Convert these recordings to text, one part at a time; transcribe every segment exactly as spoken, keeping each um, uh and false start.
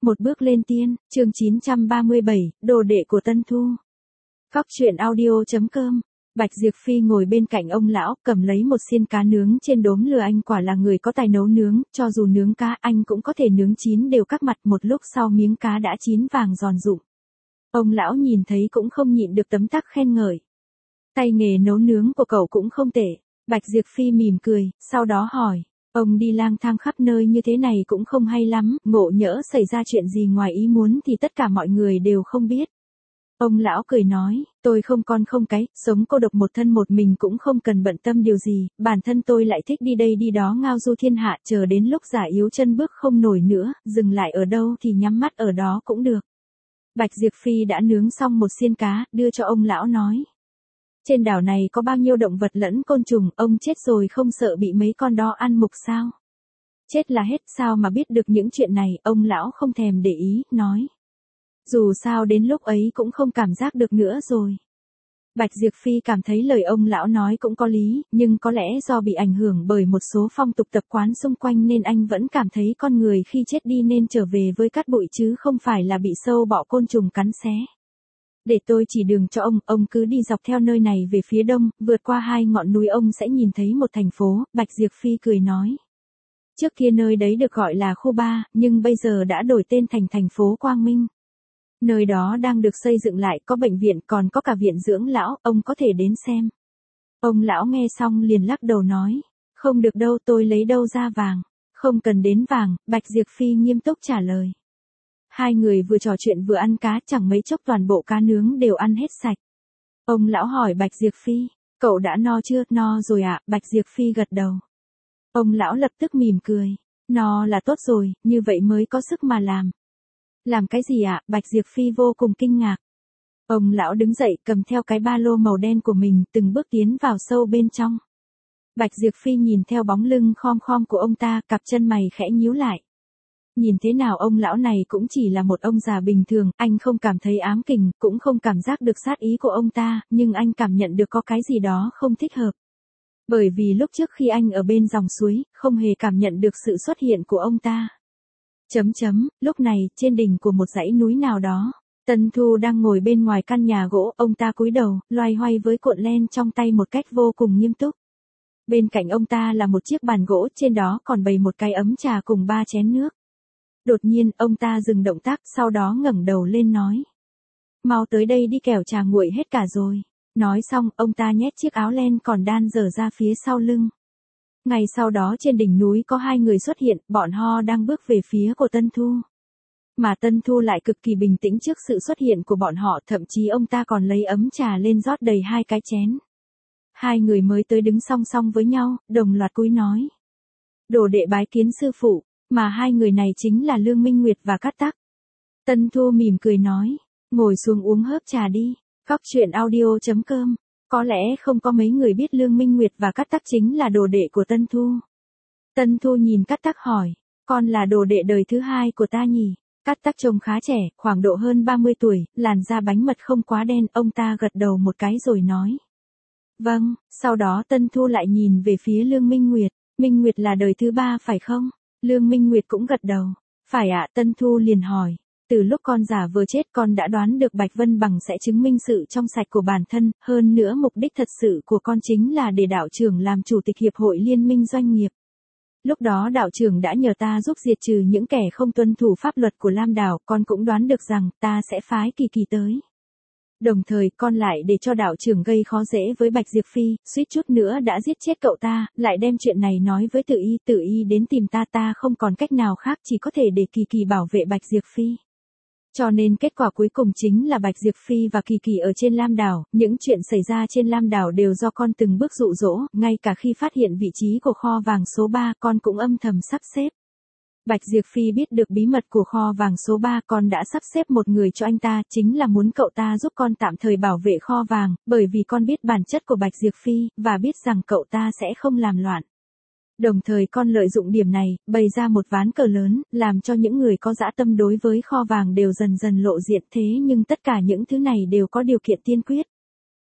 Một bước lên tiên, chương chín trăm ba mươi bảy, đồ đệ của Tân Thu. Cóc truyện audio chấm com. Bạch Diệp Phi ngồi bên cạnh ông lão, cầm lấy một xiên cá nướng trên đốm lửa. Anh quả là người có tài nấu nướng, cho dù nướng cá anh cũng có thể nướng chín đều các mặt. Một lúc sau miếng cá đã chín vàng giòn rụm. Ông lão nhìn thấy cũng không nhịn được tấm tắc khen ngợi. Tay nghề nấu nướng của cậu cũng không tệ. Bạch Diệp Phi mỉm cười, sau đó hỏi. Ông đi lang thang khắp nơi như thế này cũng không hay lắm, ngộ nhỡ xảy ra chuyện gì ngoài ý muốn thì tất cả mọi người đều không biết. Ông lão cười nói, tôi không con không cái, sống cô độc một thân một mình cũng không cần bận tâm điều gì, bản thân tôi lại thích đi đây đi đó ngao du thiên hạ, chờ đến lúc già yếu chân bước không nổi nữa, dừng lại ở đâu thì nhắm mắt ở đó cũng được. Bạch Diệp Phi đã nướng xong một xiên cá, đưa cho ông lão nói. Trên đảo này có bao nhiêu động vật lẫn côn trùng, ông chết rồi không sợ bị mấy con đó ăn mục sao? Chết là hết, sao mà biết được những chuyện này, ông lão không thèm để ý, nói. Dù sao đến lúc ấy cũng không cảm giác được nữa rồi. Bạch Diệp Phi cảm thấy lời ông lão nói cũng có lý, nhưng có lẽ do bị ảnh hưởng bởi một số phong tục tập quán xung quanh nên anh vẫn cảm thấy con người khi chết đi nên trở về với cát bụi chứ không phải là bị sâu bọ côn trùng cắn xé. Để tôi chỉ đường cho ông, ông cứ đi dọc theo nơi này về phía đông, vượt qua hai ngọn núi ông sẽ nhìn thấy một thành phố, Bạch Diệp Phi cười nói. Trước kia nơi đấy được gọi là khu ba, nhưng bây giờ đã đổi tên thành thành phố Quang Minh. Nơi đó đang được xây dựng lại, có bệnh viện còn có cả viện dưỡng lão, ông có thể đến xem. Ông lão nghe xong liền lắc đầu nói, không được đâu, tôi lấy đâu ra vàng, không cần đến vàng, Bạch Diệp Phi nghiêm túc trả lời. Hai người vừa trò chuyện vừa ăn cá, chẳng mấy chốc toàn bộ cá nướng đều ăn hết sạch. Ông lão hỏi Bạch Diệp Phi, cậu đã no chưa? No rồi ạ, Bạch Diệp Phi gật đầu. Ông lão lập tức mỉm cười, no là tốt rồi, như vậy mới có sức mà làm. Làm cái gì ạ? Bạch Diệp Phi vô cùng kinh ngạc. Ông lão đứng dậy cầm theo cái ba lô màu đen của mình từng bước tiến vào sâu bên trong. Bạch Diệp Phi nhìn theo bóng lưng khom khom của ông ta, cặp chân mày khẽ nhíu lại. Nhìn thế nào ông lão này cũng chỉ là một ông già bình thường, anh không cảm thấy ám kình, cũng không cảm giác được sát ý của ông ta, nhưng anh cảm nhận được có cái gì đó không thích hợp. Bởi vì lúc trước khi anh ở bên dòng suối, không hề cảm nhận được sự xuất hiện của ông ta. Chấm chấm, lúc này, trên đỉnh của một dãy núi nào đó, Tân Thu đang ngồi bên ngoài căn nhà gỗ, ông ta cúi đầu, loay hoay với cuộn len trong tay một cách vô cùng nghiêm túc. Bên cạnh ông ta là một chiếc bàn gỗ, trên đó còn bày một cái ấm trà cùng ba chén nước. Đột nhiên, ông ta dừng động tác, sau đó ngẩng đầu lên nói. Mau tới đây đi kẻo trà nguội hết cả rồi. Nói xong, ông ta nhét chiếc áo len còn đan dở ra phía sau lưng. Ngày sau đó trên đỉnh núi có hai người xuất hiện, bọn họ đang bước về phía của Tân Thu. Mà Tân Thu lại cực kỳ bình tĩnh trước sự xuất hiện của bọn họ, thậm chí ông ta còn lấy ấm trà lên rót đầy hai cái chén. Hai người mới tới đứng song song với nhau, đồng loạt cúi nói. Đồ đệ bái kiến sư phụ. Mà hai người này chính là Lương Minh Nguyệt và Cát Tắc. Tân Thu mỉm cười nói, ngồi xuống uống hớp trà đi. Cóc truyện audio chấm com. Có lẽ không có mấy người biết Lương Minh Nguyệt và Cát Tắc chính là đồ đệ của Tân Thu. Tân Thu nhìn Cát Tắc hỏi, con là đồ đệ đời thứ hai của ta nhỉ? Cát Tắc trông khá trẻ, khoảng độ hơn ba mươi tuổi, làn da bánh mật không quá đen, ông ta gật đầu một cái rồi nói. Vâng, sau đó Tân Thu lại nhìn về phía Lương Minh Nguyệt, Minh Nguyệt là đời thứ ba phải không? Lương Minh Nguyệt cũng gật đầu. Phải ạ, Tân Thu liền hỏi. Từ lúc con giả vừa chết con đã đoán được Bạch Vân Bằng sẽ chứng minh sự trong sạch của bản thân, hơn nữa mục đích thật sự của con chính là để đạo trưởng làm chủ tịch hiệp hội liên minh doanh nghiệp. Lúc đó đạo trưởng đã nhờ ta giúp diệt trừ những kẻ không tuân thủ pháp luật của Lam Đảo, con cũng đoán được rằng ta sẽ phái Kỳ Kỳ tới. Đồng thời con lại để cho đạo trưởng gây khó dễ với Bạch Diệp Phi, suýt chút nữa đã giết chết cậu ta, lại đem chuyện này nói với Tự Y, Tự Y đến tìm ta, ta không còn cách nào khác chỉ có thể để Kỳ Kỳ bảo vệ Bạch Diệp Phi. Cho nên kết quả cuối cùng chính là Bạch Diệp Phi và Kỳ Kỳ ở trên Lam Đảo, những chuyện xảy ra trên Lam Đảo đều do con từng bước dụ dỗ, ngay cả khi phát hiện vị trí của kho vàng số ba con cũng âm thầm sắp xếp. Bạch Diệp Phi biết được bí mật của kho vàng số ba, con đã sắp xếp một người cho anh ta, chính là muốn cậu ta giúp con tạm thời bảo vệ kho vàng, bởi vì con biết bản chất của Bạch Diệp Phi, và biết rằng cậu ta sẽ không làm loạn. Đồng thời con lợi dụng điểm này, bày ra một ván cờ lớn, làm cho những người có dã tâm đối với kho vàng đều dần dần lộ diện, thế nhưng tất cả những thứ này đều có điều kiện tiên quyết.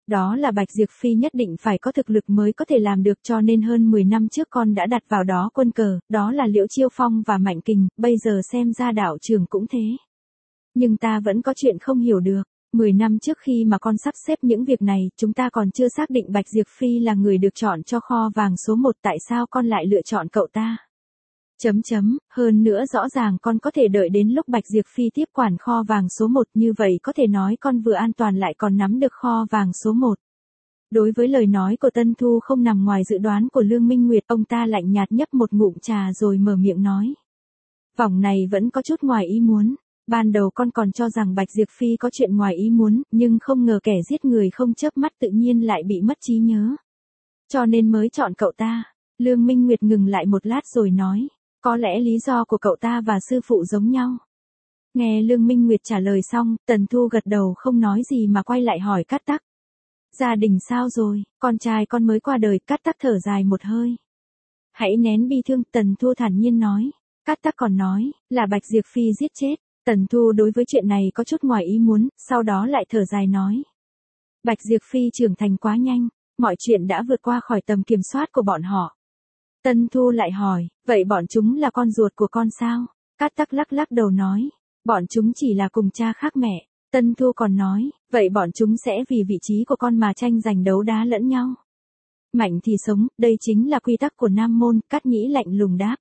Đó là Bạch Diệp Phi nhất định phải có thực lực mới có thể làm được, cho nên hơn mười năm trước con đã đặt vào đó quân cờ, đó là Liễu Chiêu Phong và Mạnh Kình, bây giờ xem ra đạo trưởng cũng thế. Nhưng ta vẫn có chuyện không hiểu được. Mười năm trước khi mà con sắp xếp những việc này, chúng ta còn chưa xác định Bạch Diệp Phi là người được chọn cho kho vàng số một, tại sao con lại lựa chọn cậu ta? Chấm chấm, hơn nữa rõ ràng con có thể đợi đến lúc Bạch Diệp Phi tiếp quản kho vàng số một, như vậy có thể nói con vừa an toàn lại còn nắm được kho vàng số một. Đối với lời nói của Tân Thu không nằm ngoài dự đoán của Lương Minh Nguyệt, ông ta lạnh nhạt nhấp một ngụm trà rồi mở miệng nói. Vòng này vẫn có chút ngoài ý muốn. Ban đầu con còn cho rằng Bạch Diệp Phi có chuyện ngoài ý muốn, nhưng không ngờ kẻ giết người không chớp mắt tự nhiên lại bị mất trí nhớ. Cho nên mới chọn cậu ta. Lương Minh Nguyệt ngừng lại một lát rồi nói, có lẽ lý do của cậu ta và sư phụ giống nhau. Nghe Lương Minh Nguyệt trả lời xong, Tần Thu gật đầu không nói gì mà quay lại hỏi Cát Tắc. Gia đình sao rồi, con trai con mới qua đời. Cát Tắc thở dài một hơi. Hãy nén bi thương, Tần Thu thản nhiên nói. Cát Tắc còn nói, là Bạch Diệp Phi giết chết. Tần Thu đối với chuyện này có chút ngoài ý muốn, sau đó lại thở dài nói. Bạch Diệp Phi trưởng thành quá nhanh, mọi chuyện đã vượt qua khỏi tầm kiểm soát của bọn họ. Tần Thu lại hỏi, vậy bọn chúng là con ruột của con sao? Cát Tắc lắc lắc đầu nói, bọn chúng chỉ là cùng cha khác mẹ. Tần Thu còn nói, vậy bọn chúng sẽ vì vị trí của con mà tranh giành đấu đá lẫn nhau. Mạnh thì sống, đây chính là quy tắc của Nam Môn. Cát Nhĩ lạnh lùng đáp.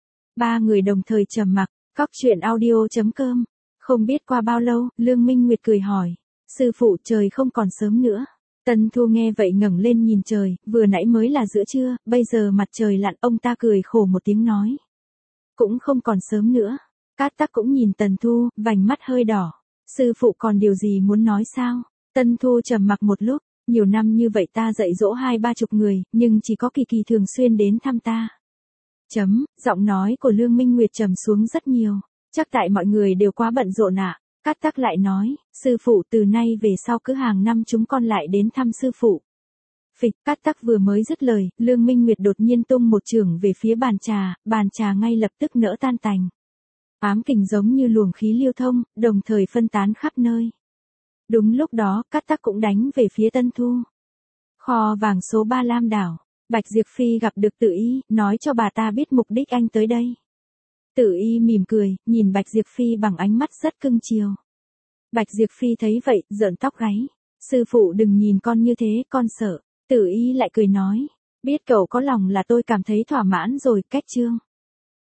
Ba người đồng thời trầm mặc. Cóc truyện audio chấm com. Không biết qua bao lâu, Lương Minh Nguyệt cười hỏi. Sư phụ, trời không còn sớm nữa. Tần Thu nghe vậy ngẩng lên nhìn trời, vừa nãy mới là giữa trưa, bây giờ mặt trời lặn. Ông ta cười khổ một tiếng nói. Cũng không còn sớm nữa. Cát Tắc cũng nhìn Tần Thu, vành mắt hơi đỏ. Sư phụ còn điều gì muốn nói sao? Tần Thu trầm mặc một lúc. Nhiều năm như vậy ta dạy dỗ hai ba chục người, nhưng chỉ có Kỳ Kỳ thường xuyên đến thăm ta. Chấm, giọng nói của Lương Minh Nguyệt trầm xuống rất nhiều. Chắc tại mọi người đều quá bận rộn ạ. Cát Tắc lại nói, sư phụ từ nay về sau cứ hàng năm chúng con lại đến thăm sư phụ. Phịch, Cát Tắc vừa mới dứt lời, Lương Minh Nguyệt đột nhiên tung một chưởng về phía bàn trà, bàn trà ngay lập tức nỡ tan tành. Ám kình giống như luồng khí lưu thông, đồng thời phân tán khắp nơi. Đúng lúc đó, Cát Tắc cũng đánh về phía Tân Thu. Kho vàng số ba Lam Đảo. Bạch Diệp Phi gặp được Tử Y, nói cho bà ta biết mục đích anh tới đây. Tử Y mỉm cười, nhìn Bạch Diệp Phi bằng ánh mắt rất cưng chiều. Bạch Diệp Phi thấy vậy, rợn tóc gáy. Sư phụ đừng nhìn con như thế, con sợ. Tử Y lại cười nói, biết cậu có lòng là tôi cảm thấy thỏa mãn rồi. Cách chương.